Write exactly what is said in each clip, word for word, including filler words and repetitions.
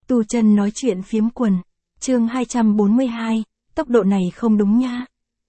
Tu Chân nói chuyện phiếm quần. Chương hai trăm bốn mươi hai, tốc độ này không đúng nha.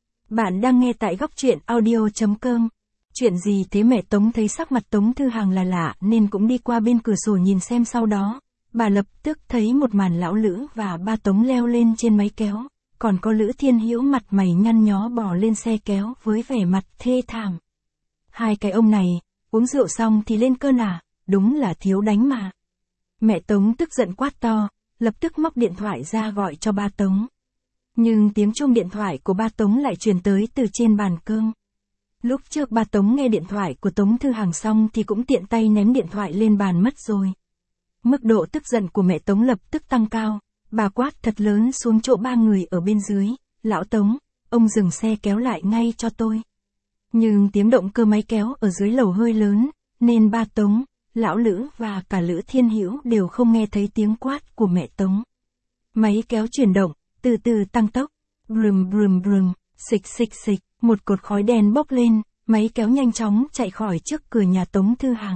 Bạn đang nghe tại góc truyện audio.com. Chuyện gì thế? Mẹ Tống thấy sắc mặt Tống Thư Hằng là lạ nên cũng đi qua bên cửa sổ nhìn xem, sau đó, bà lập tức thấy một màn lão Lữ và ba Tống leo lên trên máy kéo, còn có Lữ Thiên Hữu mặt mày nhăn nhó bò lên xe kéo với vẻ mặt thê thảm. Hai cái ông này, uống rượu xong thì lên cơn à, đúng là thiếu đánh mà. Mẹ Tống tức giận quát to, lập tức móc điện thoại ra gọi cho ba Tống. Nhưng tiếng chuông điện thoại của ba Tống lại truyền tới từ trên bàn cơm. Lúc trước ba Tống nghe điện thoại của Tống Thư Hằng xong thì cũng tiện tay ném điện thoại lên bàn mất rồi. Mức độ tức giận của mẹ Tống lập tức tăng cao, bà quát thật lớn xuống chỗ ba người ở bên dưới, lão Tống, ông dừng xe kéo lại ngay cho tôi. Nhưng tiếng động cơ máy kéo ở dưới lầu hơi lớn, nên ba Tống, lão Lữ và cả Lữ Thiên Hữu đều không nghe thấy tiếng quát của mẹ Tống. Máy kéo chuyển động, từ từ tăng tốc, brum brum brum, xịch xịch xịch, một cột khói đen bốc lên, máy kéo nhanh chóng chạy khỏi trước cửa nhà Tống Thư Hằng.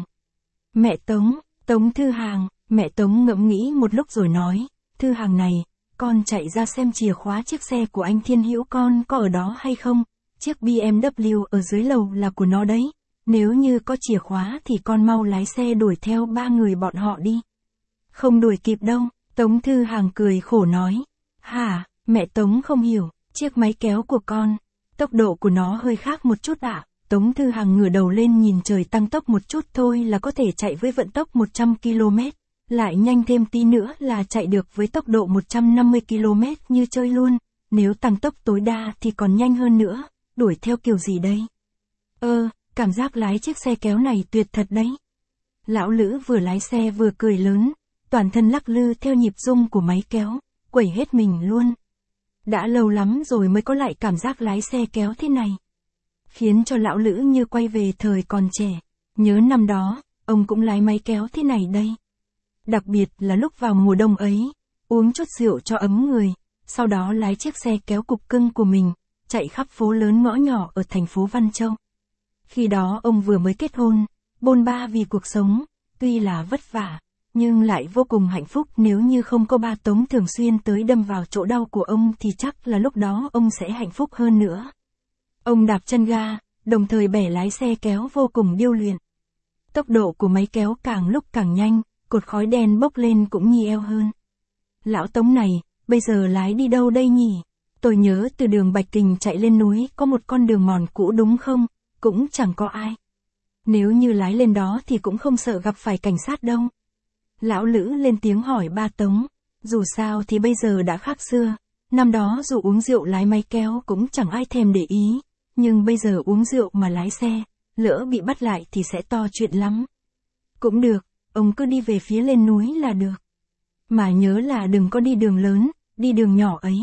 Mẹ Tống, Tống Thư Hằng, mẹ Tống ngẫm nghĩ một lúc rồi nói, Thư Hằng này, con chạy ra xem chìa khóa chiếc xe của anh Thiên Hữu con có ở đó hay không, chiếc bê em vê ở dưới lầu là của nó đấy. Nếu như có chìa khóa thì con mau lái xe đuổi theo ba người bọn họ đi. Không đuổi kịp đâu, Tống Thư Hằng cười khổ nói. Hả, mẹ Tống không hiểu, chiếc máy kéo của con, tốc độ của nó hơi khác một chút ạ. À? Tống Thư Hằng ngửa đầu lên nhìn trời, tăng tốc một chút thôi là có thể chạy với vận tốc một trăm ki lô mét, lại nhanh thêm tí nữa là chạy được với tốc độ một trăm năm mươi ki lô mét như chơi luôn, nếu tăng tốc tối đa thì còn nhanh hơn nữa, đuổi theo kiểu gì đây? Ơ, cảm giác lái chiếc xe kéo này tuyệt thật đấy. Lão Lữ vừa lái xe vừa cười lớn, toàn thân lắc lư theo nhịp rung của máy kéo, quẩy hết mình luôn. Đã lâu lắm rồi mới có lại cảm giác lái xe kéo thế này. Khiến cho lão Lữ như quay về thời còn trẻ, nhớ năm đó, ông cũng lái máy kéo thế này đây. Đặc biệt là lúc vào mùa đông ấy, uống chút rượu cho ấm người, sau đó lái chiếc xe kéo cục cưng của mình, chạy khắp phố lớn ngõ nhỏ ở thành phố Văn Châu. Khi đó ông vừa mới kết hôn, bôn ba vì cuộc sống, tuy là vất vả, nhưng lại vô cùng hạnh phúc. Nếu như không có ba Tống thường xuyên tới đâm vào chỗ đau của ông thì chắc là lúc đó ông sẽ hạnh phúc hơn nữa. Ông đạp chân ga, đồng thời bẻ lái xe kéo vô cùng điêu luyện. Tốc độ của máy kéo càng lúc càng nhanh, cột khói đen bốc lên cũng nhì eo hơn. Lão Tống này, bây giờ lái đi đâu đây nhỉ? Tôi nhớ từ đường Bạch Kình chạy lên núi có một con đường mòn cũ đúng không? Cũng chẳng có ai. Nếu như lái lên đó thì cũng không sợ gặp phải cảnh sát đâu. Lão Lữ lên tiếng hỏi ba Tống. Dù sao thì bây giờ đã khác xưa. Năm đó dù uống rượu lái máy kéo cũng chẳng ai thèm để ý. Nhưng bây giờ uống rượu mà lái xe, lỡ bị bắt lại thì sẽ to chuyện lắm. Cũng được, ông cứ đi về phía lên núi là được. Mà nhớ là đừng có đi đường lớn, đi đường nhỏ ấy.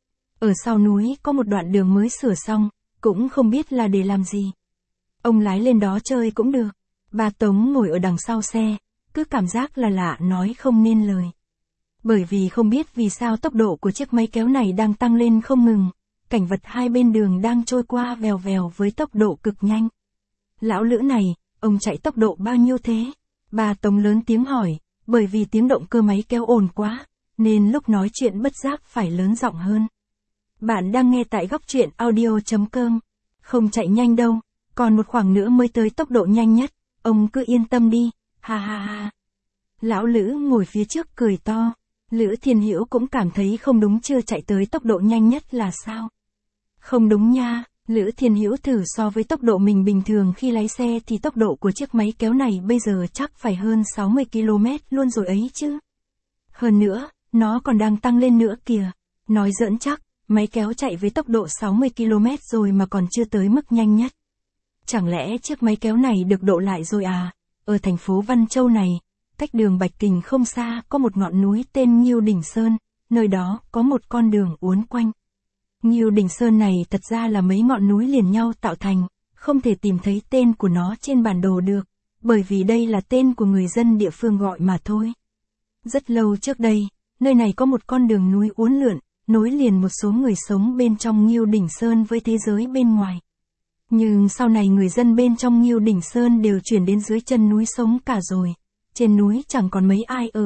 Ở sau núi có một đoạn đường mới sửa xong, cũng không biết là để làm gì. Ông lái lên đó chơi cũng được. Ba Tống ngồi ở đằng sau xe, cứ cảm giác là lạ nói không nên lời. Bởi vì không biết vì sao tốc độ của chiếc máy kéo này đang tăng lên không ngừng, cảnh vật hai bên đường đang trôi qua vèo vèo với tốc độ cực nhanh. Lão Lữ này, ông chạy tốc độ bao nhiêu thế? Ba Tống lớn tiếng hỏi, bởi vì tiếng động cơ máy kéo ồn quá, nên lúc nói chuyện bất giác phải lớn giọng hơn. Bạn đang nghe tại góc truyện audio.com. Không chạy nhanh đâu, còn một khoảng nữa mới tới tốc độ nhanh nhất, ông cứ yên tâm đi, ha ha ha. Lão Lữ ngồi phía trước cười to, Lữ Thiên Hữu cũng cảm thấy không đúng, chưa chạy tới tốc độ nhanh nhất là sao? Không đúng nha, Lữ Thiên Hữu thử so với tốc độ mình bình thường khi lái xe thì tốc độ của chiếc máy kéo này bây giờ chắc phải hơn sáu mươi ki lô mét luôn rồi ấy chứ. Hơn nữa, nó còn đang tăng lên nữa kìa, nói giỡn chắc. Máy kéo chạy với tốc độ sáu mươi ki lô mét rồi mà còn chưa tới mức nhanh nhất. Chẳng lẽ chiếc máy kéo này được độ lại rồi à? Ở thành phố Văn Châu này, cách đường Bạch Kình không xa có một ngọn núi tên Ngưu Đỉnh Sơn, nơi đó có một con đường uốn quanh. Ngưu Đỉnh Sơn này thật ra là mấy ngọn núi liền nhau tạo thành, không thể tìm thấy tên của nó trên bản đồ được, bởi vì đây là tên của người dân địa phương gọi mà thôi. Rất lâu trước đây, nơi này có một con đường núi uốn lượn, nối liền một số người sống bên trong Ngưu Đỉnh Sơn với thế giới bên ngoài. Nhưng sau này người dân bên trong Ngưu Đỉnh Sơn đều chuyển đến dưới chân núi sống cả rồi. Trên núi chẳng còn mấy ai ở,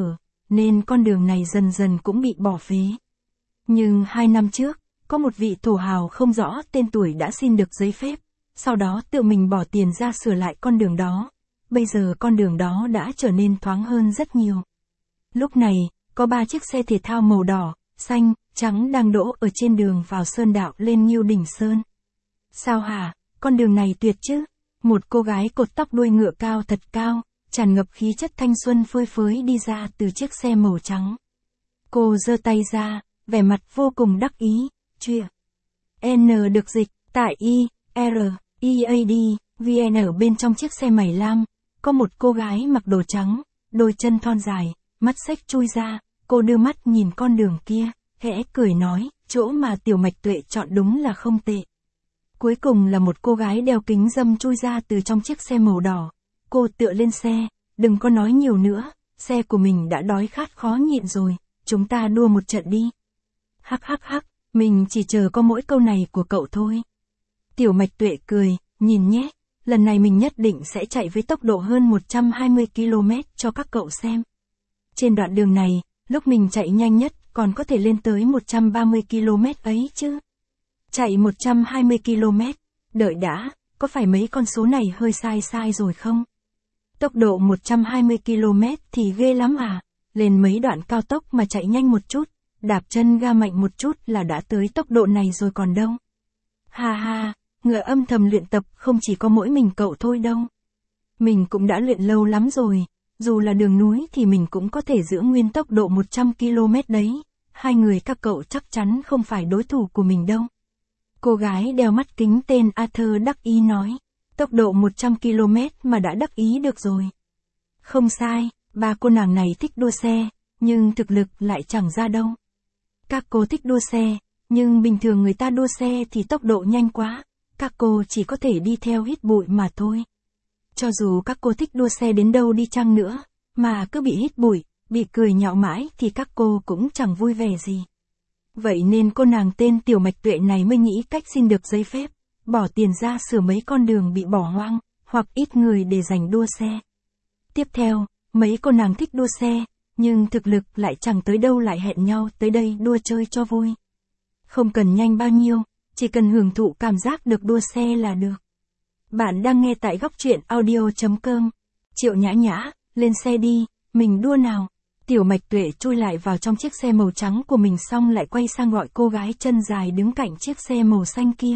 nên con đường này dần dần cũng bị bỏ phế. Nhưng hai năm trước, có một vị thổ hào không rõ tên tuổi đã xin được giấy phép, sau đó tự mình bỏ tiền ra sửa lại con đường đó. Bây giờ con đường đó đã trở nên thoáng hơn rất nhiều. Lúc này, có ba chiếc xe thể thao màu đỏ, xanh, trắng đang đỗ ở trên đường vào Sơn Đạo lên Ngưu Đỉnh Sơn. Sao hả, con đường này tuyệt chứ? Một cô gái cột tóc đuôi ngựa cao thật cao, tràn ngập khí chất thanh xuân phơi phới đi ra từ chiếc xe màu trắng. Cô giơ tay ra, vẻ mặt vô cùng đắc ý, chia. N được dịch, tại I, R, E A D, V N ở bên trong chiếc xe màu lam, có một cô gái mặc đồ trắng, đôi chân thon dài, mắt xếch chui ra, cô đưa mắt nhìn con đường kia, khẽ cười nói, chỗ mà Tiểu Mạch Tuệ chọn đúng là không tệ. Cuối cùng là một cô gái đeo kính râm chui ra từ trong chiếc xe màu đỏ. Cô tựa lên xe, đừng có nói nhiều nữa, xe của mình đã đói khát khó nhịn rồi, chúng ta đua một trận đi. Hắc hắc hắc, mình chỉ chờ có mỗi câu này của cậu thôi. Tiểu Mạch Tuệ cười, nhìn nhé, lần này mình nhất định sẽ chạy với tốc độ hơn một trăm hai mươi ki lô mét cho các cậu xem. Trên đoạn đường này, lúc mình chạy nhanh nhất còn có thể lên tới một trăm ba mươi ki lô mét ấy chứ. Chạy một trăm hai mươi ki lô mét, đợi đã, có phải mấy con số này hơi sai sai rồi không? Tốc độ một trăm hai mươi ki lô mét thì ghê lắm à, lên mấy đoạn cao tốc mà chạy nhanh một chút, đạp chân ga mạnh một chút là đã tới tốc độ này rồi còn đâu. Ha ha, ngựa âm thầm luyện tập không chỉ có mỗi mình cậu thôi đâu. Mình cũng đã luyện lâu lắm rồi, dù là đường núi thì mình cũng có thể giữ nguyên tốc độ một trăm ki lô mét đấy, hai người các cậu chắc chắn không phải đối thủ của mình đâu. Cô gái đeo mắt kính tên Arthur đắc ý nói, tốc độ một trăm ki lô mét mà đã đắc ý được rồi. Không sai, ba cô nàng này thích đua xe, nhưng thực lực lại chẳng ra đâu. Các cô thích đua xe, nhưng bình thường người ta đua xe thì tốc độ nhanh quá, các cô chỉ có thể đi theo hít bụi mà thôi. Cho dù các cô thích đua xe đến đâu đi chăng nữa, mà cứ bị hít bụi, bị cười nhạo mãi thì các cô cũng chẳng vui vẻ gì. Vậy nên cô nàng tên Tiểu Mạch Tuệ này mới nghĩ cách xin được giấy phép, bỏ tiền ra sửa mấy con đường bị bỏ hoang, hoặc ít người để dành đua xe. Tiếp theo, mấy cô nàng thích đua xe, nhưng thực lực lại chẳng tới đâu lại hẹn nhau tới đây đua chơi cho vui. Không cần nhanh bao nhiêu, chỉ cần hưởng thụ cảm giác được đua xe là được. Bạn đang nghe tại góc truyện audio chấm com. Triệu Nhã Nhã, lên xe đi, mình đua nào. Tiểu Mạch Tuệ chui lại vào trong chiếc xe màu trắng của mình xong lại quay sang gọi cô gái chân dài đứng cạnh chiếc xe màu xanh kia.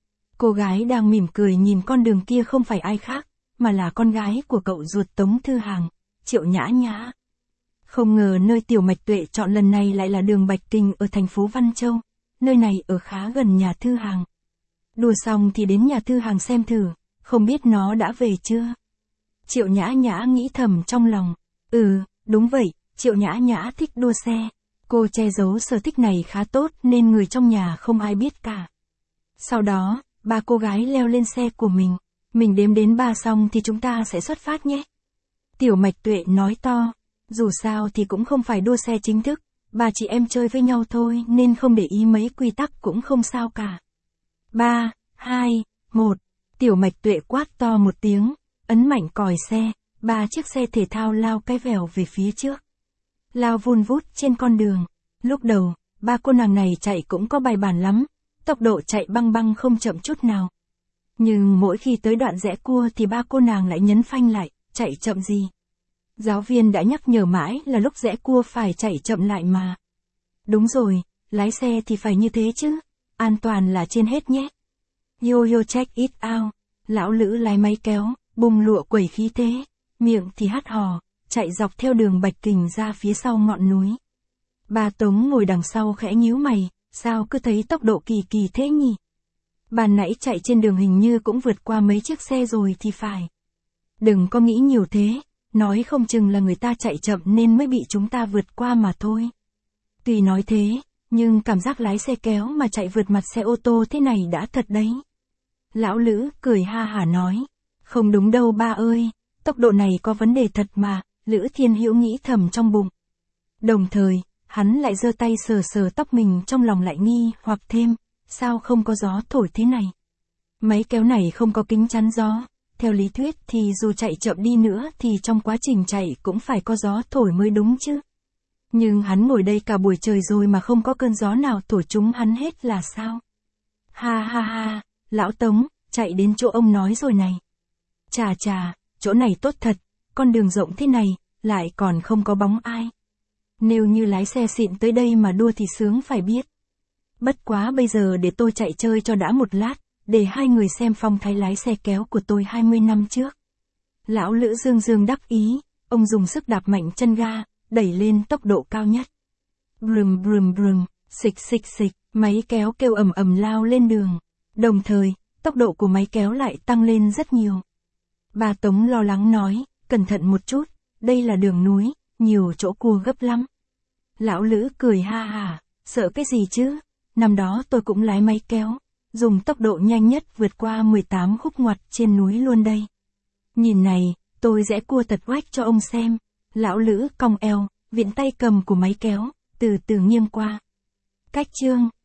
Cô gái đang mỉm cười nhìn con đường kia không phải ai khác, mà là con gái của cậu ruột Tống Thư Hàng, Triệu Nhã Nhã. Không ngờ nơi Tiểu Mạch Tuệ chọn lần này lại là đường Bạch Kình ở thành phố Văn Châu, nơi này ở khá gần nhà Thư Hàng. Đùa xong thì đến nhà Thư Hàng xem thử, không biết nó đã về chưa? Triệu Nhã Nhã nghĩ thầm trong lòng, ừ, đúng vậy. Triệu Nhã Nhã thích đua xe. Cô che giấu sở thích này khá tốt nên người trong nhà không ai biết cả. Sau đó, ba cô gái leo lên xe của mình. Mình đếm đến ba xong thì chúng ta sẽ xuất phát nhé. Tiểu Mạch Tuệ nói to. Dù sao thì cũng không phải đua xe chính thức. Ba chị em chơi với nhau thôi nên không để ý mấy quy tắc cũng không sao cả. Ba, hai, một. Tiểu Mạch Tuệ quát to một tiếng. Ấn mạnh còi xe. Ba chiếc xe thể thao lao cái vèo về phía trước. Lao vun vút trên con đường. Lúc đầu, ba cô nàng này chạy cũng có bài bản lắm, tốc độ chạy băng băng không chậm chút nào. Nhưng mỗi khi tới đoạn rẽ cua thì ba cô nàng lại nhấn phanh lại, chạy chậm gì. Giáo viên đã nhắc nhở mãi là lúc rẽ cua phải chạy chậm lại mà. Đúng rồi, lái xe thì phải như thế chứ, an toàn là trên hết nhé. Yo yo check it out, lão Lữ lái máy kéo, bung lụa quẩy khí thế, miệng thì hát hò. Chạy dọc theo đường Bạch Kình ra phía sau ngọn núi. Bà Tống ngồi đằng sau khẽ nhíu mày, sao cứ thấy tốc độ kỳ kỳ thế nhỉ? Ban nãy chạy trên đường hình như cũng vượt qua mấy chiếc xe rồi thì phải. Đừng có nghĩ nhiều thế, nói không chừng là người ta chạy chậm nên mới bị chúng ta vượt qua mà thôi. Tuy nói thế, nhưng cảm giác lái xe kéo mà chạy vượt mặt xe ô tô thế này đã thật đấy. Lão Lữ cười ha hả nói, không đúng đâu ba ơi, tốc độ này có vấn đề thật mà. Lữ Thiên Hữu nghĩ thầm trong bụng. Đồng thời, hắn lại giơ tay sờ sờ tóc mình trong lòng lại nghi hoặc thêm, sao không có gió thổi thế này? Máy kéo này không có kính chắn gió, theo lý thuyết thì dù chạy chậm đi nữa thì trong quá trình chạy cũng phải có gió thổi mới đúng chứ. Nhưng hắn ngồi đây cả buổi trời rồi mà không có cơn gió nào thổi chúng hắn hết là sao? Ha ha ha, lão Tống, chạy đến chỗ ông nói rồi này. Chà chà, chỗ này tốt thật, con đường rộng thế này, lại còn không có bóng ai. Nếu như lái xe xịn tới đây mà đua thì sướng phải biết. Bất quá bây giờ để tôi chạy chơi cho đã một lát, để hai người xem phong thái lái xe kéo của tôi hai mươi năm trước. Lão Lữ dương dương đắc ý, ông dùng sức đạp mạnh chân ga, đẩy lên tốc độ cao nhất. Brum brum brum, xịch xịch xịch, máy kéo kêu ầm ầm lao lên đường. Đồng thời, tốc độ của máy kéo lại tăng lên rất nhiều. Bà Tống lo lắng nói, cẩn thận một chút, đây là đường núi, nhiều chỗ cua gấp lắm. Lão Lữ cười ha hả, sợ cái gì chứ, năm đó tôi cũng lái máy kéo, dùng tốc độ nhanh nhất vượt qua mười tám khúc ngoặt trên núi luôn đây. Nhìn này, tôi rẽ cua thật oách cho ông xem. Lão Lữ cong eo, vịn tay cầm của máy kéo, từ từ nghiêng qua. Cách chương